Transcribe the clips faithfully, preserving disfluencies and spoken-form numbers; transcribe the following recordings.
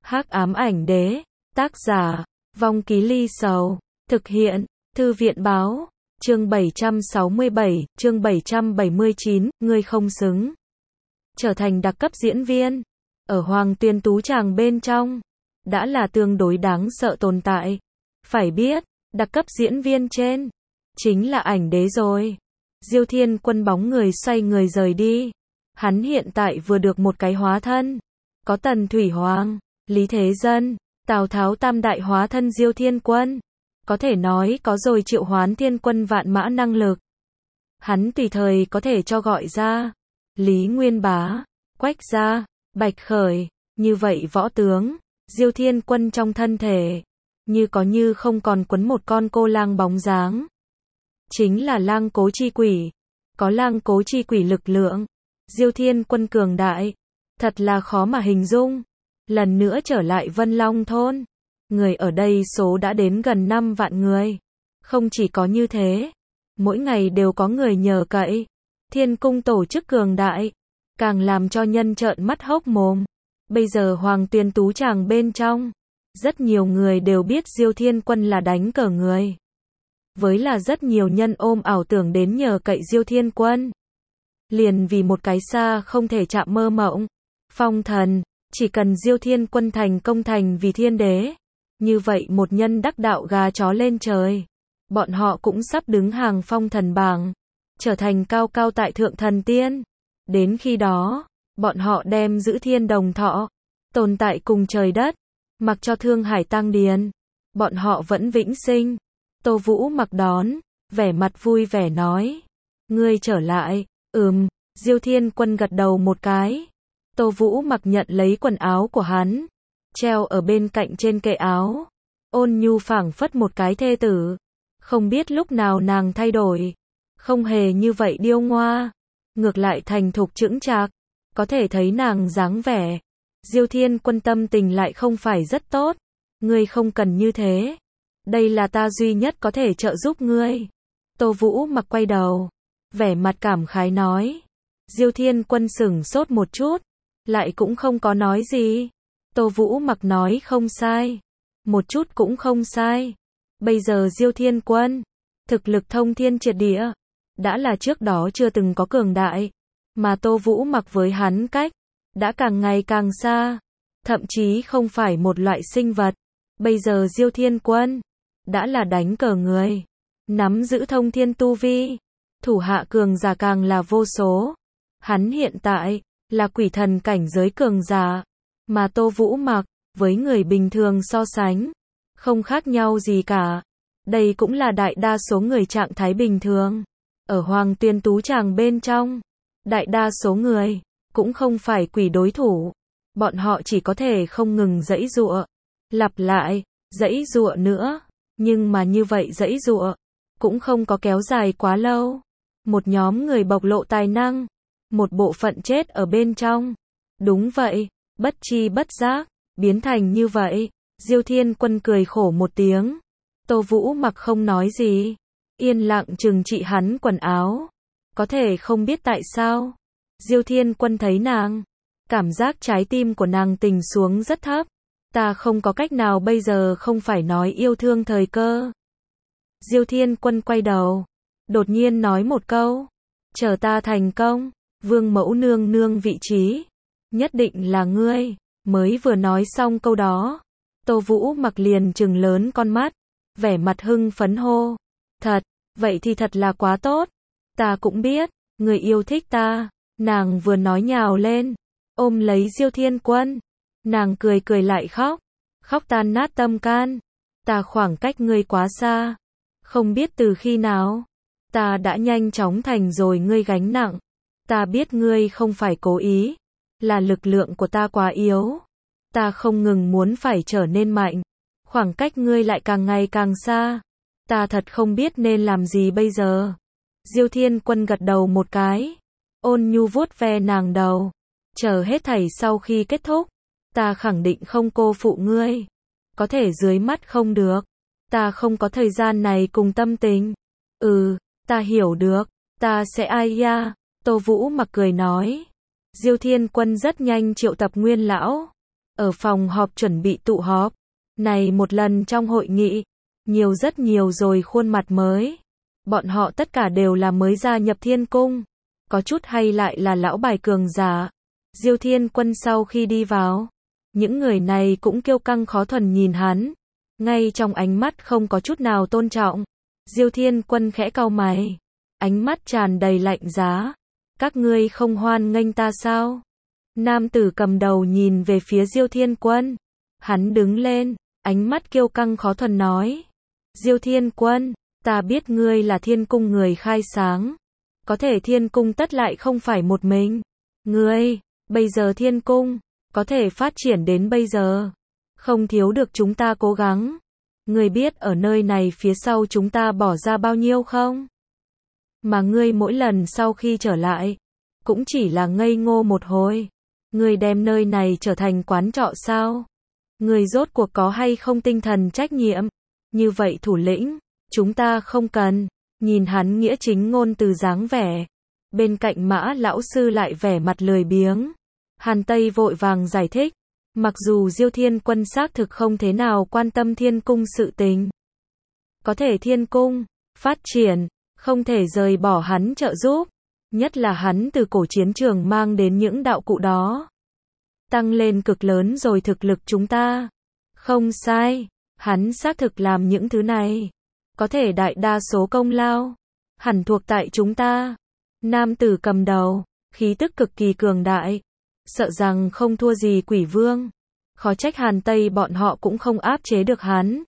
Hắc ám ảnh đế, tác giả, Vong Ký Ly Sầu, thực hiện, Thư viện báo, chương bảy trăm sáu mươi bảy, chương bảy trăm bảy mươi chín, ngươi không xứng. Trở thành đặc cấp diễn viên, ở Hoàng Tuyên Tú Tràng bên trong, đã là tương đối đáng sợ tồn tại. Phải biết, đặc cấp diễn viên trên, chính là ảnh đế rồi. Diêu Thiên Quân bóng người xoay người rời đi. Hắn hiện tại vừa được một cái hóa thân. Có Tần Thủy Hoàng, Lý Thế Dân, Tào Tháo tam đại hóa thân Diêu Thiên Quân. Có thể nói có rồi triệu hoán thiên quân vạn mã năng lực. Hắn tùy thời có thể cho gọi ra. Lý Nguyên Bá, Quách Gia, Bạch Khởi, như vậy võ tướng, Diêu Thiên Quân trong thân thể. Như có như không còn quấn một con cô lang bóng dáng. Chính là lang cố chi quỷ. Có lang cố chi quỷ lực lượng. Diêu Thiên Quân cường đại. Thật là khó mà hình dung. Lần nữa trở lại Vân Long Thôn. Người ở đây số đã đến gần năm vạn người. Không chỉ có như thế. Mỗi ngày đều có người nhờ cậy. Thiên cung tổ chức cường đại. Càng làm cho nhân trợn mắt hốc mồm. Bây giờ Hoàng Tuyên Tú Tràng bên trong. Rất nhiều người đều biết Diêu Thiên Quân là đánh cờ người. Với là rất nhiều nhân ôm ảo tưởng đến nhờ cậy Diêu Thiên Quân. Liền vì một cái xa không thể chạm mơ mộng. Phong thần, chỉ cần Diêu Thiên Quân thành công thành vì thiên đế. Như vậy một nhân đắc đạo gà chó lên trời. Bọn họ cũng sắp đứng hàng phong thần bảng. Trở thành cao cao tại thượng thần tiên. Đến khi đó, bọn họ đem giữ thiên đồng thọ. Tồn tại cùng trời đất. Mặc cho Thương Hải tăng điền. Bọn họ vẫn vĩnh sinh. Tô Vũ Mặc đón, vẻ mặt vui vẻ nói. Ngươi trở lại, ừm, Diêu Thiên Quân gật đầu một cái. Tô Vũ Mặc nhận lấy quần áo của hắn. Treo ở bên cạnh trên kệ áo. Ôn nhu phảng phất một cái thê tử. Không biết lúc nào nàng thay đổi. Không hề như vậy điêu ngoa. Ngược lại thành thục chững chạc. Có thể thấy nàng dáng vẻ. Diêu Thiên Quân tâm tình lại không phải rất tốt. Ngươi không cần như thế. Đây là ta duy nhất có thể trợ giúp ngươi. Tô Vũ Mặc quay đầu. Vẻ mặt cảm khái nói. Diêu Thiên Quân sửng sốt một chút. Lại cũng không có nói gì. Tô Vũ Mặc nói không sai. Một chút cũng không sai. Bây giờ Diêu Thiên Quân. Thực lực thông thiên triệt địa. Đã là trước đó chưa từng có cường đại. Mà Tô Vũ Mặc với hắn cách. Đã càng ngày càng xa. Thậm chí không phải một loại sinh vật. Bây giờ Diêu Thiên Quân. Đã là đánh cờ người. Nắm giữ thông thiên tu vi. Thủ hạ cường giả càng là vô số. Hắn hiện tại. Là quỷ thần cảnh giới cường giả. Mà Tô Vũ Mặc. Với người bình thường so sánh. Không khác nhau gì cả. Đây cũng là đại đa số người trạng thái bình thường. Ở Hoàng Tuyên Tú Tràng bên trong. Đại đa số người. Cũng không phải quỷ đối thủ. Bọn họ chỉ có thể không ngừng giãy giụa. Lặp lại. Giãy giụa nữa. Nhưng mà như vậy giãy giụa. Cũng không có kéo dài quá lâu. Một nhóm người bộc lộ tài năng. Một bộ phận chết ở bên trong. Đúng vậy. Bất chi bất giác. Biến thành như vậy. Diêu Thiên Quân cười khổ một tiếng. Tô Vũ Mặc không nói gì. Yên lặng trừng trị hắn quần áo. Có thể không biết tại sao. Diêu Thiên Quân thấy nàng. Cảm giác trái tim của nàng tình xuống rất thấp. Ta không có cách nào bây giờ không phải nói yêu thương thời cơ. Diêu Thiên Quân quay đầu. Đột nhiên nói một câu. Chờ ta thành công. Vương mẫu nương nương vị trí. Nhất định là ngươi. Mới vừa nói xong câu đó. Tô Vũ Mặc liền trừng lớn con mắt. Vẻ mặt hưng phấn hô. Thật, vậy thì thật là quá tốt. Ta cũng biết. Người yêu thích ta. Nàng vừa nói nhào lên. Ôm lấy Diêu Thiên Quân. Nàng cười cười lại khóc. Khóc tan nát tâm can. Ta khoảng cách ngươi quá xa. Không biết từ khi nào. Ta đã nhanh chóng thành rồi ngươi gánh nặng. Ta biết ngươi không phải cố ý. Là lực lượng của ta quá yếu. Ta không ngừng muốn phải trở nên mạnh. Khoảng cách ngươi lại càng ngày càng xa. Ta thật không biết nên làm gì bây giờ. Diêu Thiên Quân gật đầu một cái. Ôn nhu vuốt ve nàng đầu. Chờ hết thảy sau khi kết thúc. Ta khẳng định không cô phụ ngươi. Có thể dưới mắt không được. Ta không có thời gian này cùng tâm tình. Ừ, ta hiểu được. Ta sẽ ai ya. Tô Vũ Mặc cười nói. Diêu Thiên Quân rất nhanh triệu tập Nguyên lão. ở phòng họp chuẩn bị tụ họp. Này một lần trong hội nghị, nhiều rất nhiều rồi khuôn mặt mới. Bọn họ tất cả đều là mới gia nhập thiên cung. Có chút hay lại là lão bài cường giả. Diêu Thiên Quân sau khi đi vào, những người này cũng kiêu căng khó thuần nhìn hắn. Ngay trong ánh mắt không có chút nào tôn trọng. Diêu Thiên Quân khẽ cau mày. Ánh mắt tràn đầy lạnh giá. Các ngươi không hoan nghênh ta sao? Nam tử cầm đầu nhìn về phía Diêu Thiên Quân. Hắn đứng lên, ánh mắt kiêu căng khó thuần nói. Diêu Thiên Quân, ta biết ngươi là thiên cung người khai sáng. Có thể thiên cung tất lại không phải một mình. Ngươi, bây giờ thiên cung, có thể phát triển đến bây giờ. Không thiếu được chúng ta cố gắng. Ngươi biết ở nơi này phía sau chúng ta bỏ ra bao nhiêu không? Mà ngươi mỗi lần sau khi trở lại, cũng chỉ là ngây ngô một hồi. Ngươi đem nơi này trở thành quán trọ sao? Ngươi rốt cuộc có hay không tinh thần trách nhiệm? Như vậy thủ lĩnh, chúng ta không cần. Nhìn hắn nghĩa chính ngôn từ dáng vẻ. Bên cạnh Mã lão sư lại vẻ mặt lười biếng. Hàn Tây vội vàng giải thích. Mặc dù Diêu Thiên Quân xác thực không thế nào quan tâm thiên cung sự tình. Có thể thiên cung, phát triển, không thể rời bỏ hắn trợ giúp. Nhất là hắn từ cổ chiến trường mang đến những đạo cụ đó. Tăng lên cực lớn rồi thực lực chúng ta. Không sai, hắn xác thực làm những thứ này. Có thể đại đa số công lao, hẳn thuộc tại chúng ta. Nam tử cầm đầu, khí tức cực kỳ cường đại. Sợ rằng không thua gì quỷ vương. Khó trách Hàn Tây bọn họ cũng không áp chế được hắn.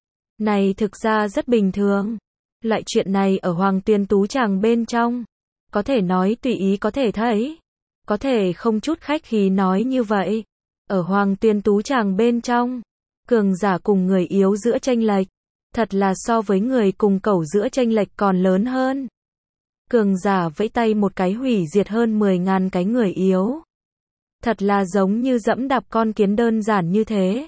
Này thực ra rất bình thường. Loại chuyện này ở Hoàng Tuyên Tú Tràng bên trong. Có thể nói tùy ý có thể thấy. Có thể không chút khách khí nói như vậy. Ở Hoàng Tuyên Tú Tràng bên trong. Cường giả cùng người yếu giữa chênh lệch. Thật là so với người cùng cẩu giữa chênh lệch còn lớn hơn. Cường giả vẫy tay một cái hủy diệt hơn mười ngàn cái người yếu. Thật là giống như dẫm đạp con kiến đơn giản như thế.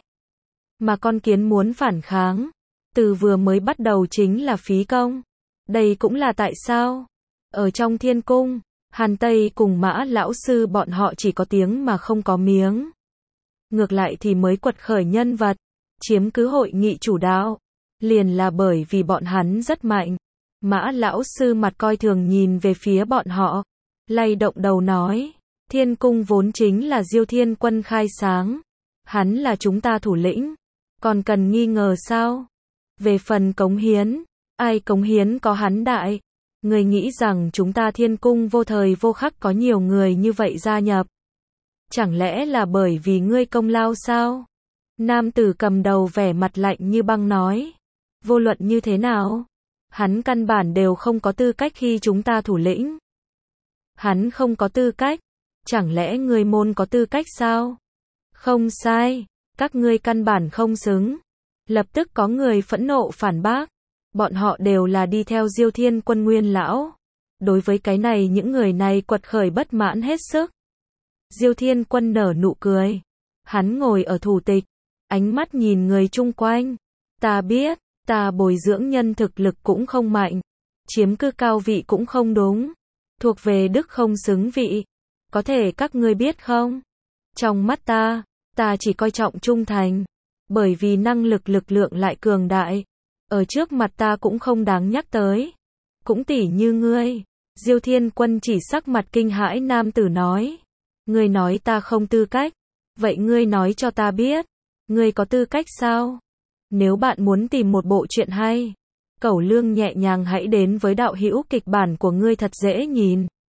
Mà con kiến muốn phản kháng. Từ vừa mới bắt đầu chính là phí công. Đây cũng là tại sao. Ở trong thiên cung, Hàn Tây cùng Mã lão sư bọn họ chỉ có tiếng mà không có miếng. Ngược lại thì mới quật khởi nhân vật. Chiếm cứ hội nghị chủ đạo. Liền là bởi vì bọn hắn rất mạnh. Mã lão sư mặt coi thường nhìn về phía bọn họ. Lay động đầu nói. Thiên cung vốn chính là Diêu Thiên Quân khai sáng. Hắn là chúng ta thủ lĩnh. Còn cần nghi ngờ sao? Về phần cống hiến. Ai cống hiến có hắn đại. Người nghĩ rằng chúng ta thiên cung vô thời vô khắc có nhiều người như vậy gia nhập. Chẳng lẽ là bởi vì ngươi công lao sao? Nam tử cầm đầu vẻ mặt lạnh như băng nói. Vô luận như thế nào? Hắn căn bản đều không có tư cách khi chúng ta thủ lĩnh. Hắn không có tư cách. Chẳng lẽ ngươi môn có tư cách sao? Không sai. Các ngươi căn bản không xứng. Lập tức có người phẫn nộ phản bác. Bọn họ đều là đi theo Diêu Thiên Quân nguyên lão. Đối với cái này những người này quật khởi bất mãn hết sức. Diêu Thiên Quân nở nụ cười. Hắn ngồi ở thủ tịch. Ánh mắt nhìn người chung quanh. Ta biết, ta bồi dưỡng nhân thực lực cũng không mạnh. Chiếm cứ cao vị cũng không đúng. Thuộc về đức không xứng vị. Có thể các ngươi biết không? Trong mắt ta, ta chỉ coi trọng trung thành. Bởi vì năng lực lực lượng lại cường đại. Ở trước mặt ta cũng không đáng nhắc tới. Cũng tỉ như ngươi. Diêu Thiên Quân chỉ sắc mặt kinh hãi nam tử nói. Ngươi nói ta không tư cách. Vậy ngươi nói cho ta biết. Ngươi có tư cách sao? Nếu bạn muốn tìm một bộ truyện hay. Cẩu Lương nhẹ nhàng hãy đến với đạo hữu kịch bản của ngươi thật dễ nhìn.